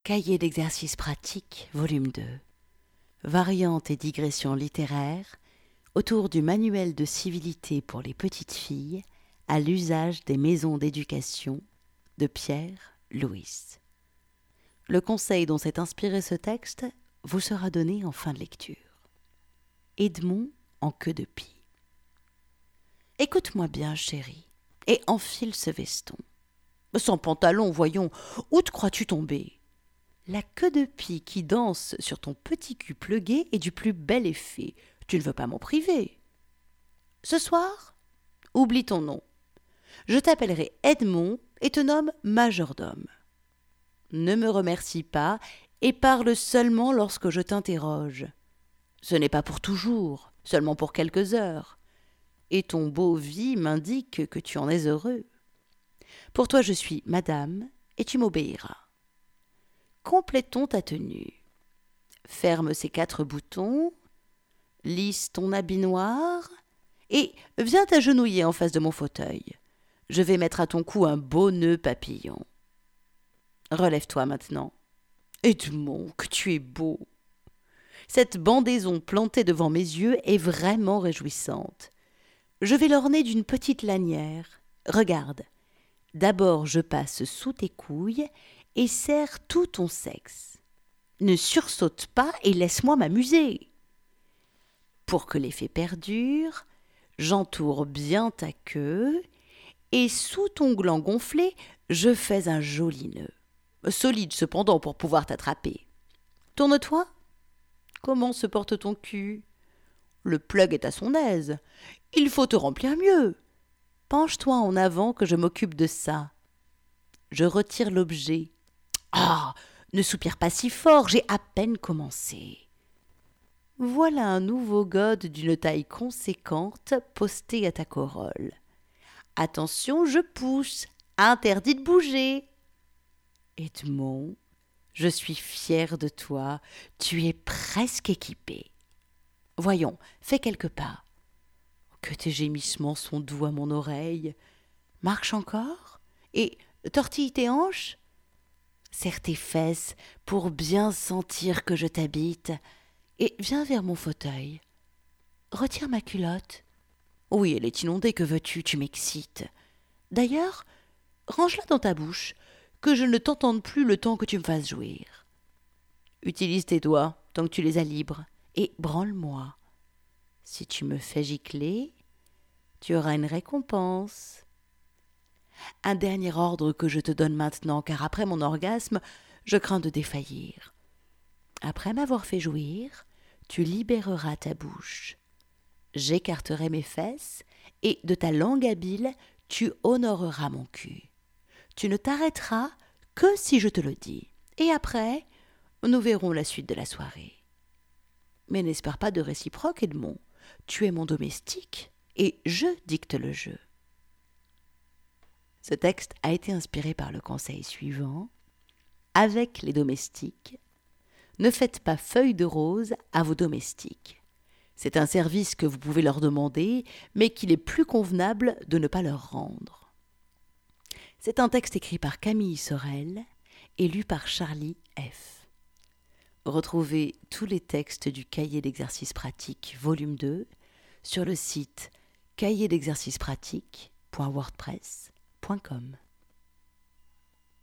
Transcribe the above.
Cahier d'exercices pratiques, volume 2. Variantes et digressions littéraires autour du manuel de civilité pour les petites filles à l'usage des maisons d'éducation de Pierre Louis. Le conseil dont s'est inspiré ce texte vous sera donné en fin de lecture. Edmond en queue de pie. Écoute-moi bien, chérie, et enfile ce veston. Sans pantalon, voyons, où te crois-tu tomber ? La queue de pie qui danse sur ton petit cul plugué est du plus bel effet. Tu ne veux pas m'en priver. Ce soir, oublie ton nom. Je t'appellerai Edmond et te nomme majordome. Ne me remercie pas et parle seulement lorsque je t'interroge. Ce n'est pas pour toujours, seulement pour quelques heures. Et ton beau vie m'indique que tu en es heureux. Pour toi je suis madame et tu m'obéiras. Complétons ta tenue. Ferme ces 4 boutons, lisse ton habit noir et viens t'agenouiller en face de mon fauteuil. Je vais mettre à ton cou un beau nœud papillon. Relève-toi maintenant. Edmond, que tu es beau. Cette bandaison plantée devant mes yeux est vraiment réjouissante. Je vais l'orner d'une petite lanière. Regarde. D'abord je passe sous tes couilles et serre tout ton sexe. Ne sursaute pas et laisse-moi m'amuser. Pour que l'effet perdure, j'entoure bien ta queue et sous ton gland gonflé, je fais un joli nœud. Solide cependant pour pouvoir t'attraper. Tourne-toi. Comment se porte ton cul ? Le plug est à son aise. Il faut te remplir mieux. Penche-toi en avant que je m'occupe de ça. Je retire l'objet. Ah, ne soupire pas si fort, j'ai à peine commencé. Voilà un nouveau gode d'une taille conséquente posté à ta corolle. Attention, je pousse, interdit de bouger. Edmond, je suis fière de toi, tu es presque équipé. Voyons, fais quelques pas. Que tes gémissements sont doux à mon oreille. Marche encore et tortille tes hanches. Serre tes fesses pour bien sentir que je t'habite et viens vers mon fauteuil. Retire ma culotte. Oui, elle est inondée, que veux-tu, tu m'excites. D'ailleurs, range-la dans ta bouche, que je ne t'entende plus le temps que tu me fasses jouir. Utilise tes doigts tant que tu les as libres et branle-moi. Si tu me fais gicler, tu auras une récompense. Un dernier ordre que je te donne maintenant, car après mon orgasme, je crains de défaillir. Après m'avoir fait jouir, tu libéreras ta bouche. J'écarterai mes fesses, et de ta langue habile, tu honoreras mon cul. Tu ne t'arrêteras que si je te le dis. Et après, nous verrons la suite de la soirée. Mais n'espère pas de réciproque, Edmond. Tu es mon domestique, et je dicte le jeu. Ce texte a été inspiré par le conseil suivant. Avec les domestiques, ne faites pas feuille de rose à vos domestiques. C'est un service que vous pouvez leur demander, mais qu'il est plus convenable de ne pas leur rendre. C'est un texte écrit par Camille Sorel et lu par Charlie F. Retrouvez tous les textes du Cahier d'exercices pratiques, volume 2, sur le site cahierdexercicespratiques.wordpress.com.